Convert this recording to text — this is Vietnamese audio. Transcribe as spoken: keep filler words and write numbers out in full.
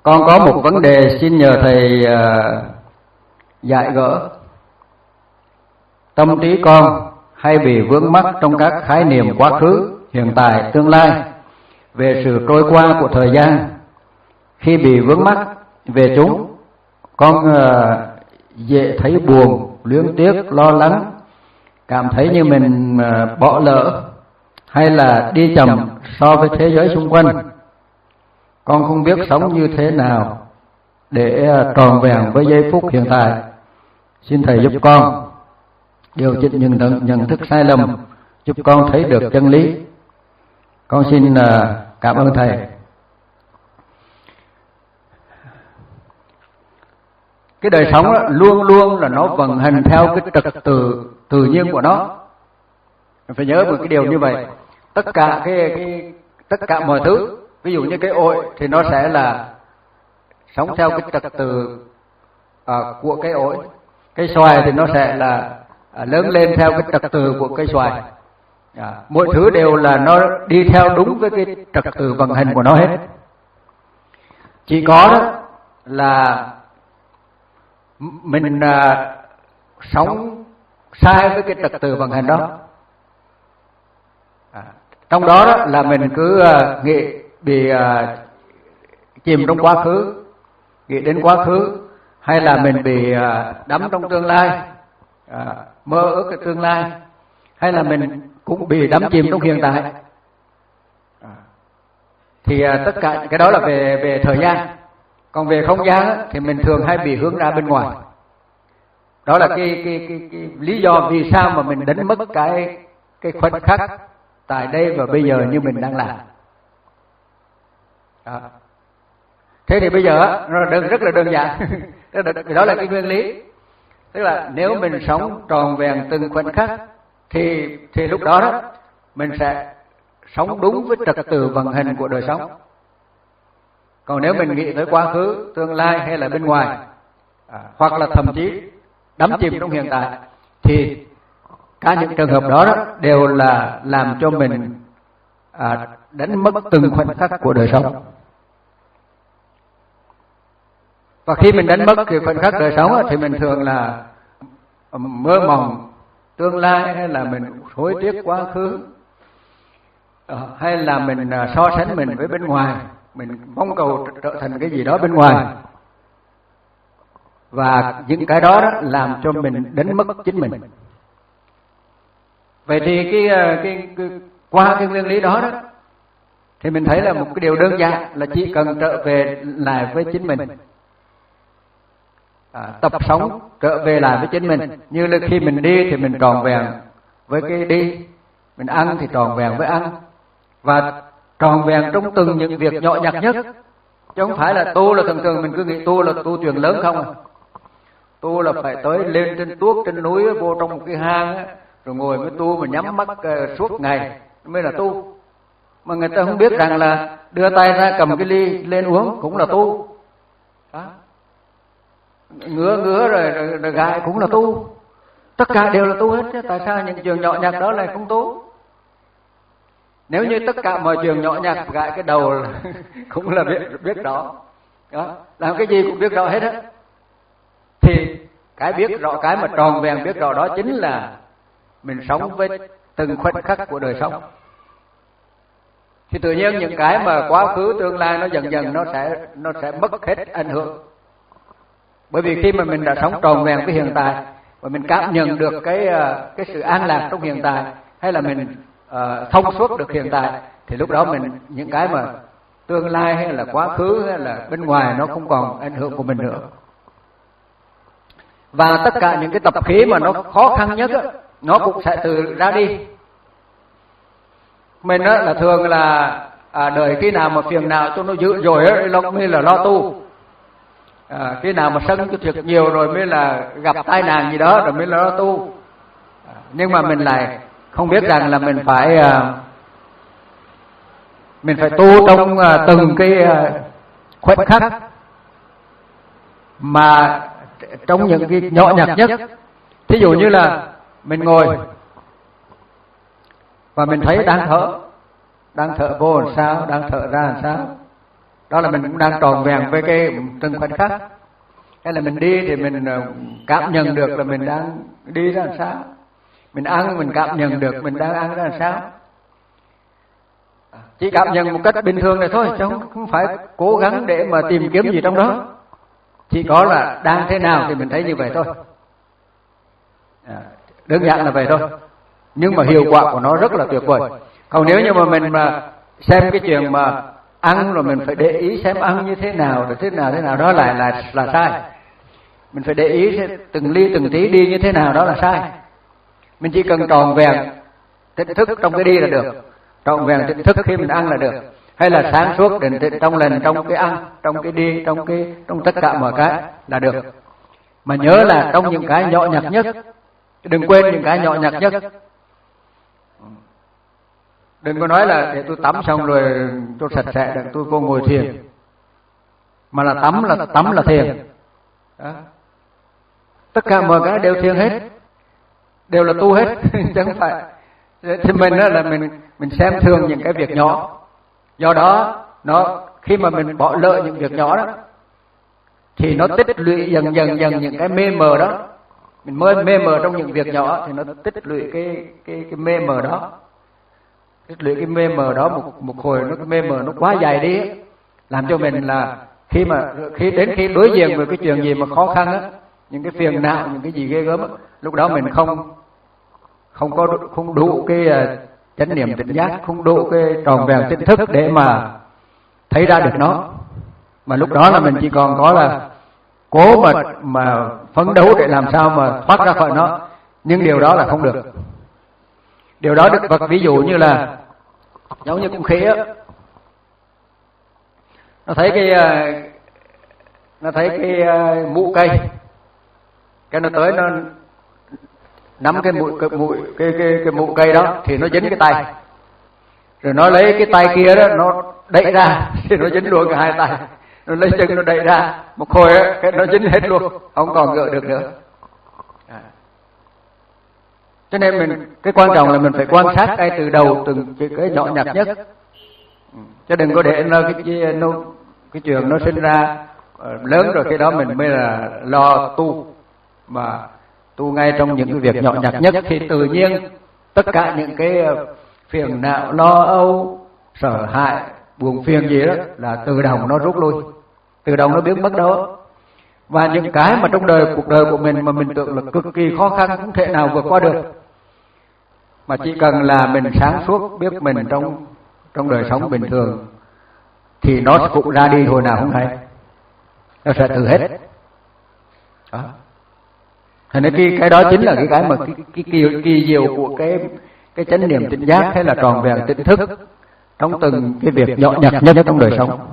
Con có một vấn đề xin nhờ thầy uh, giải gỡ. Tâm trí con hay bị vướng mắc trong các khái niệm quá khứ, hiện tại, tương lai về sự trôi qua của thời gian. Khi bị vướng mắc về chúng, con uh, dễ thấy buồn, luyến tiếc, lo lắng, cảm thấy như mình uh, bỏ lỡ hay là đi chậm so với thế giới xung quanh. Con không biết sống như thế nào để uh, tròn vẹn với giây phút hiện tại. Xin thầy giúp con điều chỉnh những nhận thức sai lầm, giúp con thấy được chân lý. Con xin uh, cảm ơn thầy. Cái đời sống đó, luôn luôn là nó vận hành theo cái trật tự tự nhiên của nó. Phải nhớ một cái điều như vậy. Tất cả cái, cái tất cả mọi thứ, ví dụ như cái ổi thì nó sẽ là sống theo cái trật tự uh, của cái ổi. Cây xoài thì nó sẽ là uh, lớn lên theo cái trật tự của cây xoài. À, mỗi thứ đều là nó đi theo đúng với cái trật tự vận hành của nó hết. Chỉ có đó là mình à, sống sai với cái trật tự vận hành đó. À, trong đó, đó là mình cứ à, nghĩ bị à, chìm trong quá khứ, nghĩ đến quá khứ, hay là mình bị à, đắm trong tương lai, à, mơ ước cái tương lai, hay là mình cũng bị đắm chìm trong hiện tại. À, thì à, tất cả cái đó là về về thời gian. Còn về không gian á, thì mình thường hay bị hướng ra bên ngoài. Đó là cái, cái, cái, cái lý do vì sao mà mình đánh mất cái cái khoảnh khắc tại đây và bây giờ như mình đang làm. Đó. Thế thì bây giờ á, nó đơn, rất là đơn giản. Đó là cái nguyên lý. Tức là nếu mình sống tròn vẹn từng khoảnh khắc thì thì lúc đó, đó mình sẽ sống đúng với trật tự vận hành của đời sống. Còn nếu mình nghĩ tới quá khứ, tương lai hay là bên ngoài, à, hoặc là thậm chí đắm chìm trong hiện tại, thì cả những trường hợp đó, đó đều là làm cho mình à, đánh mất từng khoảnh khắc của đời sống. Và khi mình đánh mất cái khoảnh khắc đời sống thì mình thường là mơ mộng tương lai, hay là mình hối tiếc quá khứ, hay là mình so sánh mình với bên ngoài, mình mong cầu trở thành cái gì đó bên ngoài. Và những cái đó, đó làm cho mình đánh mất chính mình. Vậy thì cái, cái, cái qua cái nguyên lý đó, đó thì mình thấy là một cái điều đơn giản là chỉ cần trở về lại với chính mình, à, tập sống trở về lại với chính mình. Như là khi mình đi thì mình tròn vẹn với cái đi, mình ăn thì tròn vẹn với ăn, và tròn vẹn trong từng những việc nhỏ nhặt nhất. Chứ không phải là tu là thường thường mình cứ nghĩ tu là tu chuyện lớn không à. Tu là phải tới lên trên tuốt trên núi, vô trong một cái hang á, rồi ngồi mới tu, mà nhắm mắt uh, suốt ngày mới là tu. Mà người ta không biết rằng là đưa tay ra cầm cái ly lên uống cũng là tu. Đó. Ngứa ngứa rồi, rồi, rồi gãi cũng là tu. Tất cả đều là tu hết. Tại sao những chuyện nhỏ nhặt đó lại không tu? Nếu như tất cả mọi chuyện nhỏ nhặt gãi cái đầu là cũng là biết biết rõ. Đó, làm cái gì cũng biết rõ hết á. Thì cái biết rõ, cái mà tròn vẹn biết rõ đó chính là mình sống với từng khoảnh khắc của đời sống. Thì tự nhiên những cái mà quá khứ tương lai nó dần dần nó sẽ nó sẽ mất hết ảnh hưởng. Bởi vì khi mà mình đã sống tròn vẹn với hiện tại và mình cảm nhận được cái cái sự an lạc trong hiện tại, hay là mình uh, thông suốt được hiện tại, thì lúc đó mình những cái mà tương lai hay là quá khứ hay là bên ngoài nó không còn ảnh hưởng của mình nữa. Và tất cả những cái tập khí mà nó khó khăn nhất á, nó cũng sẽ từ ra đi. Mình á là thường là à, đợi khi nào mà phiền não cho nó dữ rồi á nó mới là lo tu. À, khi nào mà sân cho thiệt nhiều rồi mới là gặp tai nạn gì đó rồi mới là lo tu. À, nhưng mà mình lại không biết rằng là mình phải à, mình phải tu trong à, từng cái à, khoảnh khắc, mà trong những cái nhỏ nhặt nhất. Thí dụ như là mình ngồi và mình thấy đang thở, đang thở vô làm sao, đang thở ra làm sao, đó là mình cũng đang tròn vẹn với cái từng khoảnh khắc. Hay là mình đi thì mình cảm nhận được là mình đang đi ra làm sao. Mình ăn mình cảm nhận được mình đang ăn ra làm sao. Chỉ cảm nhận một cách bình thường này thôi, chứ không phải cố gắng để mà tìm kiếm gì trong đó. Chỉ có là đang thế nào thì mình thấy như vậy thôi. À, đơn giản là vậy thôi. Nhưng mà hiệu quả của nó rất là tuyệt vời. Còn nếu như mà mình mà xem cái chuyện mà ăn rồi mình phải để ý xem ăn như thế nào rồi thế nào thế nào đó lại là là sai. Mình phải để ý từng ly từng tí đi như thế nào đó là sai. Mình chỉ cần tròn vẹn tỉnh thức trong cái đi là được, tròn vẹn tỉnh thức khi mình ăn là được, hay là sáng suốt đến trong lần trong cái ăn, trong cái đi, trong cái trong tất cả mọi cái là được. Mà nhớ là trong những cái nhỏ nhặt nhất, đừng quên những cái nhỏ nhặt nhất. Đừng có nói là để tôi tắm xong rồi tôi sạch sẽ để tôi vô ngồi thiền, mà là tắm là tắm là thiền. Đó. Tất cả mọi cái đều thiền hết, đều là tu hết, chứ không phải. Thì mình đó là mình mình xem thường những cái việc nhỏ. Do đó nó khi mà mình bỏ lỡ những việc nhỏ đó thì nó tích lũy dần dần dần những cái mê mờ đó. Mình mê mê mờ trong những việc nhỏ thì nó tích lũy cái cái cái mê mờ đó. Tích lũy cái mê mờ đó một một hồi nó cái mê mờ nó quá dài đi ấy, làm cho mình là khi mà khi đến khi đối diện với cái chuyện gì mà khó khăn á, những cái phiền não, những cái gì ghê gớm á, lúc đó mình không không có không đủ cái uh, chánh niệm tỉnh giác, không đủ cái tròn vẹn tỉnh thức để mà thấy ra được nó. Mà lúc đó là mình chỉ còn có là cố mà mà phấn đấu để làm sao mà thoát ra khỏi nó, nhưng điều đó là không được. Điều đó Đức Phật ví dụ như là giống như con khỉ á, nó thấy cái nó thấy cái mũ cây, cái nó tới nó nắm cái mũi cái mũi cái cái cái mũ cây đó thì nó dính cái tay, rồi nó lấy cái tay kia đó nó đẩy ra thì nó dính luôn cả hai tay, nó lấy chân nó đẩy ra một hồi á cái nó dính hết luôn, không còn gỡ được nữa. À. Cho nên mình cái quan trọng là mình phải quan sát ngay từ đầu từng cái, cái nhỏ nhặt nhất, chứ đừng có để nó cái cái, nó, cái chuyện nó sinh ra lớn rồi cái đó mình mới là lo tu, mà tu ngay trong những cái việc nhỏ nhặt nhất thì tự nhiên tất cả những cái phiền não, lo âu, sợ hãi, buồn phiền gì đó là tự động nó rút lui, tự động nó biến mất đó. Và những cái mà trong đời cuộc đời của mình mà mình tưởng là cực kỳ khó khăn không thể nào vượt qua được, mà chỉ cần là mình sáng suốt biết mình trong trong đời sống bình thường thì nó cũng ra đi hồi nào không hay, nó sẽ tự hết. Đó. Thành ra cái cái đó chính là cái cái mà cái cái kỳ, kỳ diệu của cái cái chánh niệm tỉnh giác hay là tròn vẹn tỉnh thức trong từng cái việc nhỏ nhặt nhất trong đời sống.